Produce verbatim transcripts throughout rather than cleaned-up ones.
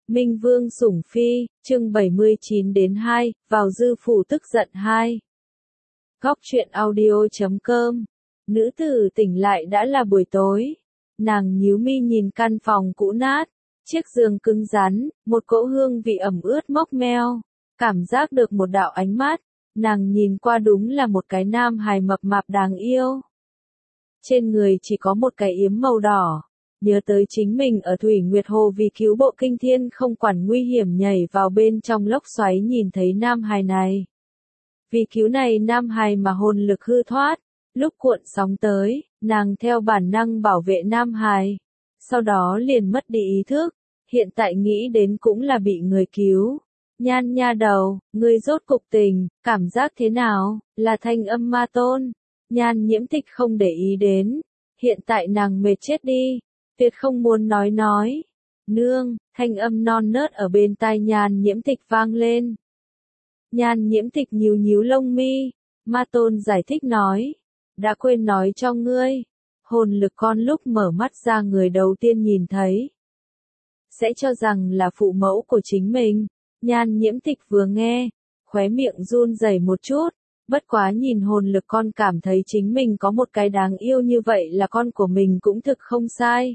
Minh Vương sủng phi, chương bảy mươi chín đến hai, vào dư phủ tức giận hai. Góc truyện audio chấm com. Nữ tử tỉnh lại đã là buổi tối. Nàng nhíu mi nhìn căn phòng cũ nát, chiếc giường cứng rắn, một cỗ hương vị ẩm ướt mốc meo. Cảm giác được một đạo ánh mắt, nàng nhìn qua đúng là một cái nam hài mập mạp đáng yêu. Trên người chỉ có một cái yếm màu đỏ. Nhớ tới chính mình ở Thủy Nguyệt Hồ vì cứu bộ kinh thiên không quản nguy hiểm nhảy vào bên trong lốc xoáy nhìn thấy nam hài này. Vì cứu này nam hài mà hồn lực hư thoát, lúc cuộn sóng tới, nàng theo bản năng bảo vệ nam hài. Sau đó liền mất đi ý thức, hiện tại nghĩ đến cũng là bị người cứu. Nhan nha đầu, người rốt cục tình, cảm giác thế nào, là thanh âm ma tôn. Nhan Nhiễm Tịch không để ý đến, hiện tại nàng mệt chết đi. Tuyệt không muốn nói nói. Nương, thanh âm non nớt ở bên tai Nhan Nhiễm Tịch vang lên. Nhan Nhiễm Tịch nhíu nhíu lông mi, ma tôn giải thích nói. Đã quên nói cho ngươi. Hồn lực con lúc mở mắt ra người đầu tiên nhìn thấy. Sẽ cho rằng là phụ mẫu của chính mình. Nhan Nhiễm Tịch vừa nghe, khóe miệng run rẩy một chút. Bất quá nhìn hồn lực con cảm thấy chính mình có một cái đáng yêu như vậy là con của mình cũng thực không sai.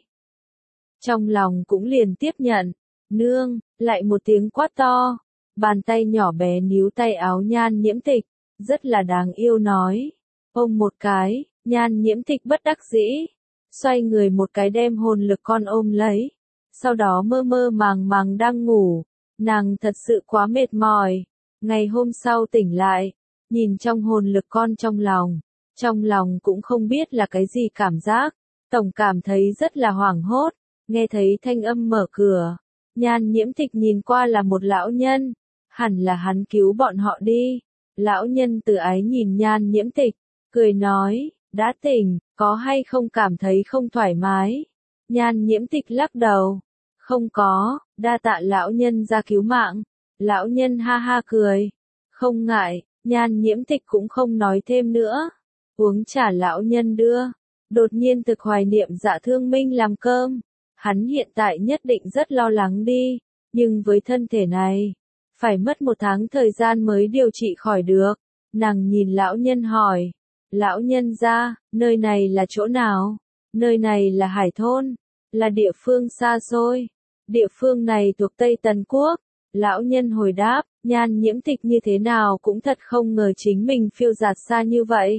Trong lòng cũng liền tiếp nhận, nương, lại một tiếng quát to, bàn tay nhỏ bé níu tay áo Nhan Nhiễm Tịch, rất là đáng yêu nói, ôm một cái, Nhan Nhiễm Tịch bất đắc dĩ, xoay người một cái đem hồn lực con ôm lấy, sau đó mơ mơ màng màng đang ngủ, nàng thật sự quá mệt mỏi, ngày hôm sau tỉnh lại, nhìn trong hồn lực con trong lòng, trong lòng cũng không biết là cái gì cảm giác, tổng cảm thấy rất là hoảng hốt. Nghe thấy thanh âm mở cửa, Nhan Nhiễm Tịch nhìn qua là một lão nhân, hẳn là hắn cứu bọn họ đi. Lão nhân từ ái nhìn Nhan Nhiễm Tịch, cười nói, đã tỉnh, có hay không cảm thấy không thoải mái? Nhan Nhiễm Tịch lắc đầu, không có, đa tạ lão nhân ra cứu mạng. Lão nhân ha ha cười, không ngại, Nhan Nhiễm Tịch cũng không nói thêm nữa. Uống trà lão nhân đưa, đột nhiên thực hoài niệm Dạ Thương Minh làm cơm. Hắn hiện tại nhất định rất lo lắng đi, nhưng với thân thể này, phải mất một tháng thời gian mới điều trị khỏi được. Nàng nhìn lão nhân hỏi, lão nhân ra, nơi này là chỗ nào? Nơi này là Hải Thôn, là địa phương xa xôi. Địa phương này thuộc Tây Tần Quốc. Lão nhân hồi đáp, Nhan Nhiễm Tịch như thế nào cũng thật không ngờ chính mình phiêu dạt xa như vậy.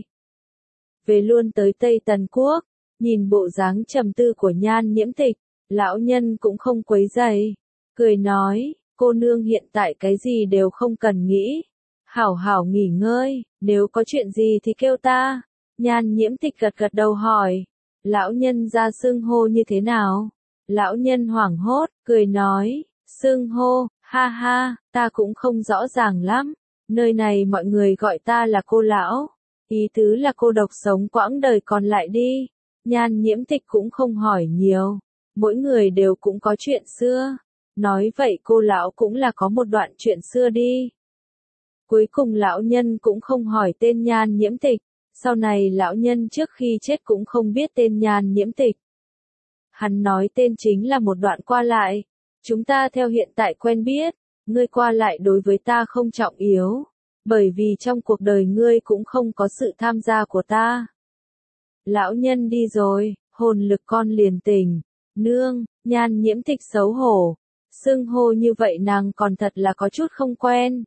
Về luôn tới Tây Tần Quốc, nhìn bộ dáng trầm tư của Nhan Nhiễm Tịch. Lão nhân cũng không quấy rầy, cười nói, cô nương hiện tại cái gì đều không cần nghĩ, hảo hảo nghỉ ngơi, nếu có chuyện gì thì kêu ta. Nhan Nhiễm Tịch gật gật đầu hỏi, lão nhân ra xưng hô như thế nào? Lão nhân hoảng hốt, cười nói, xưng hô, ha ha, ta cũng không rõ ràng lắm, nơi này mọi người gọi ta là cô lão, ý tứ là cô độc sống quãng đời còn lại đi. Nhan Nhiễm Tịch cũng không hỏi nhiều. Mỗi người đều cũng có chuyện xưa. Nói vậy cô lão cũng là có một đoạn chuyện xưa đi. Cuối cùng lão nhân cũng không hỏi tên Nhan Nhiễm Tịch. Sau này lão nhân trước khi chết cũng không biết tên Nhan Nhiễm Tịch. Hắn nói tên chính là một đoạn qua lại. Chúng ta theo hiện tại quen biết. Ngươi qua lại đối với ta không trọng yếu. Bởi vì trong cuộc đời ngươi cũng không có sự tham gia của ta. Lão nhân đi rồi, hồn lực con liền tỉnh. Nương, Nhan Nhiễm Tịch xấu hổ, xưng hô như vậy nàng còn thật là có chút không quen.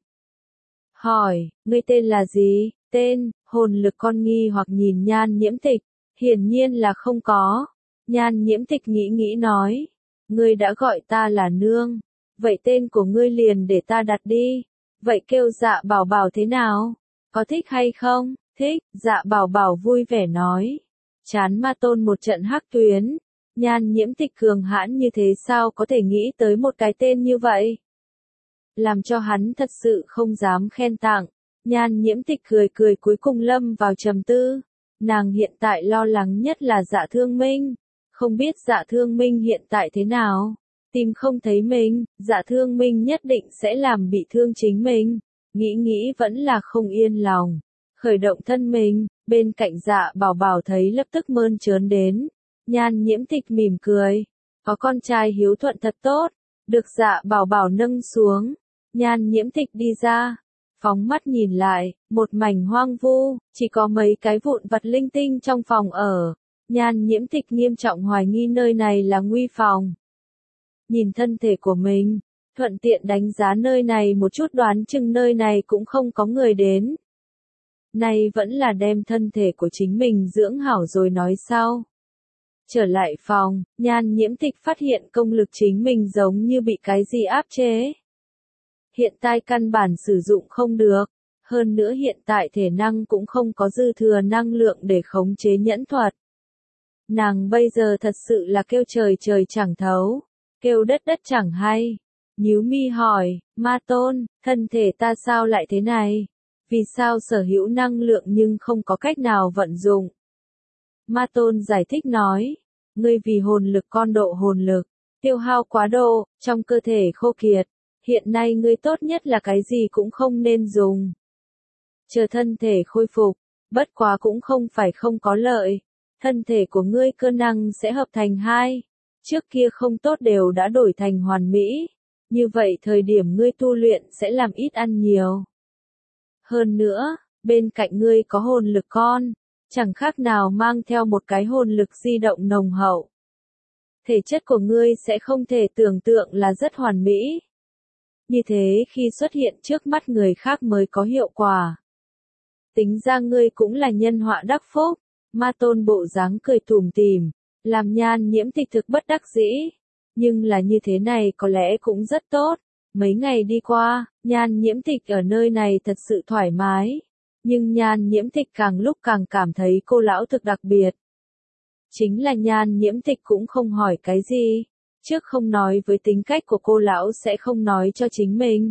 Hỏi, ngươi tên là gì? Tên, hồn lực con nghi hoặc nhìn Nhan Nhiễm Tịch, hiển nhiên là không có. Nhan Nhiễm Tịch nghĩ nghĩ nói, ngươi đã gọi ta là nương, vậy tên của ngươi liền để ta đặt đi, vậy kêu Dạ Bảo Bảo thế nào? Có thích hay không? Thích, Dạ Bảo Bảo vui vẻ nói. Chán ma tôn một trận hắc tuyến. Nhan Nhiễm Tịch cường hãn như thế sao có thể nghĩ tới một cái tên như vậy? Làm cho hắn thật sự không dám khen tặng. Nhan Nhiễm Tịch cười cười cuối cùng lâm vào trầm tư. Nàng hiện tại lo lắng nhất là Dạ Thương Minh. Không biết Dạ Thương Minh hiện tại thế nào? Tìm không thấy mình, Dạ Thương Minh nhất định sẽ làm bị thương chính mình. Nghĩ nghĩ vẫn là không yên lòng. Khởi động thân mình, bên cạnh Dạ Bảo Bảo thấy lập tức mơn trớn đến. Nhan Nhiễm Tịch mỉm cười, có con trai hiếu thuận thật tốt, Được Dạ Bảo Bảo nâng xuống, Nhan Nhiễm Tịch đi ra, phóng mắt nhìn lại, một mảnh hoang vu, chỉ có mấy cái vụn vặt linh tinh trong phòng ở. Nhan Nhiễm Tịch nghiêm trọng hoài nghi nơi này là nguy phòng. Nhìn thân thể của mình, thuận tiện đánh giá nơi này một chút, đoán chừng nơi này cũng không có người đến. Này vẫn là đem thân thể của chính mình dưỡng hảo rồi nói sau. Trở lại phòng, Nhan Nhiễm Tịch phát hiện công lực chính mình giống như bị cái gì áp chế. Hiện tại căn bản sử dụng không được, hơn nữa hiện tại thể năng cũng không có dư thừa năng lượng để khống chế nhẫn thuật. Nàng bây giờ thật sự là kêu trời trời chẳng thấu, kêu đất đất chẳng hay. Nhíu mi hỏi, Ma Tôn, thân thể ta sao lại thế này? Vì sao sở hữu năng lượng nhưng không có cách nào vận dụng? Ma Tôn giải thích nói, ngươi vì hồn lực con độ hồn lực, tiêu hao quá độ, trong cơ thể khô kiệt. Hiện nay ngươi tốt nhất là cái gì cũng không nên dùng. Chờ thân thể khôi phục, bất quá cũng không phải không có lợi. Thân thể của ngươi cơ năng sẽ hợp thành hai. Trước kia không tốt đều đã đổi thành hoàn mỹ. Như vậy thời điểm ngươi tu luyện sẽ làm ít ăn nhiều. Hơn nữa, bên cạnh ngươi có hồn lực con, chẳng khác nào mang theo một cái hồn lực di động nồng hậu. Thể chất của ngươi sẽ không thể tưởng tượng là rất hoàn mỹ. Như thế khi xuất hiện trước mắt người khác mới có hiệu quả. Tính ra ngươi cũng là nhân họa đắc phúc. Ma Tôn bộ dáng cười tủm tỉm, làm Nhan Nhiễm Tịch thực bất đắc dĩ. Nhưng là như thế này có lẽ cũng rất tốt. Mấy ngày đi qua, Nhan Nhiễm Tịch ở nơi này thật sự thoải mái. Nhưng Nhan Nhiễm Tịch càng lúc càng cảm thấy cô lão thực đặc biệt. Chính là Nhan Nhiễm Tịch cũng không hỏi cái gì. Trước không nói với tính cách của cô lão sẽ không nói cho chính mình.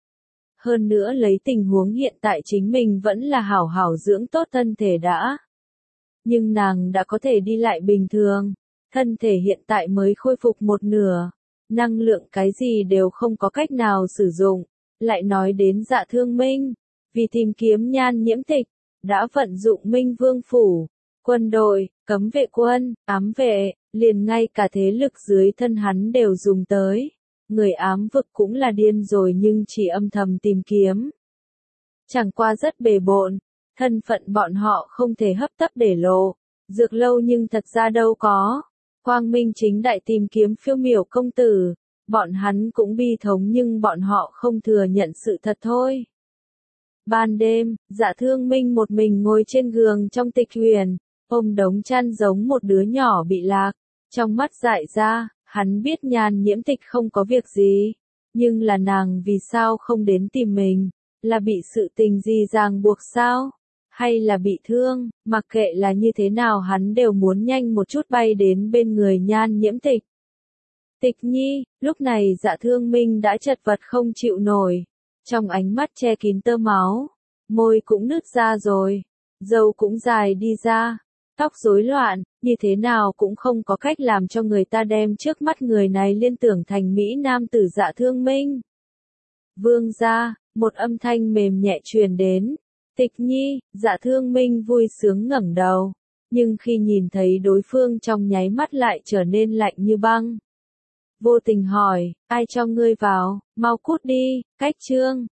Hơn nữa lấy tình huống hiện tại chính mình vẫn là hảo hảo dưỡng tốt thân thể đã. Nhưng nàng đã có thể đi lại bình thường. Thân thể hiện tại mới khôi phục một nửa. Năng lượng cái gì đều không có cách nào sử dụng. Lại nói đến Dạ Thương Minh. Vì tìm kiếm Nhan Nhiễm Tịch, đã vận dụng Minh Vương Phủ, quân đội, cấm vệ quân, ám vệ, liền ngay cả thế lực dưới thân hắn đều dùng tới. Người ám vực cũng là điên rồi nhưng chỉ âm thầm tìm kiếm. Chẳng qua rất bề bộn, thân phận bọn họ không thể hấp tấp để lộ. Dược lâu nhưng thật ra đâu có. Quang Minh chính đại tìm kiếm Phiêu Miểu công tử. Bọn hắn cũng bi thống nhưng bọn họ không thừa nhận sự thật thôi. Ban đêm, Dạ Thương Minh một mình ngồi trên giường trong tịch huyền, ôm đống chăn giống một đứa nhỏ bị lạc. Trong mắt dại ra, hắn biết Nhan Nhiễm Tịch không có việc gì. Nhưng là nàng vì sao không đến tìm mình? Là bị sự tình gì ràng buộc sao? Hay là bị thương? Mặc kệ là như thế nào hắn đều muốn nhanh một chút bay đến bên người Nhan Nhiễm Tịch. Tịch Nhi, lúc này Dạ Thương Minh đã chật vật không chịu nổi. Trong ánh mắt che kín tơ máu. Môi cũng nứt ra rồi. Râu cũng dài đi ra. Tóc rối loạn, như thế nào cũng không có cách làm cho người ta đem trước mắt người này liên tưởng thành Mỹ Nam tử Dạ Thương Minh. Vương gia, một âm thanh mềm nhẹ truyền đến. Tịch Nhi, Dạ Thương Minh vui sướng ngẩng đầu. Nhưng khi nhìn thấy đối phương trong nháy mắt lại trở nên lạnh như băng. Vô tình hỏi, ai cho ngươi vào, mau cút đi, cách chương.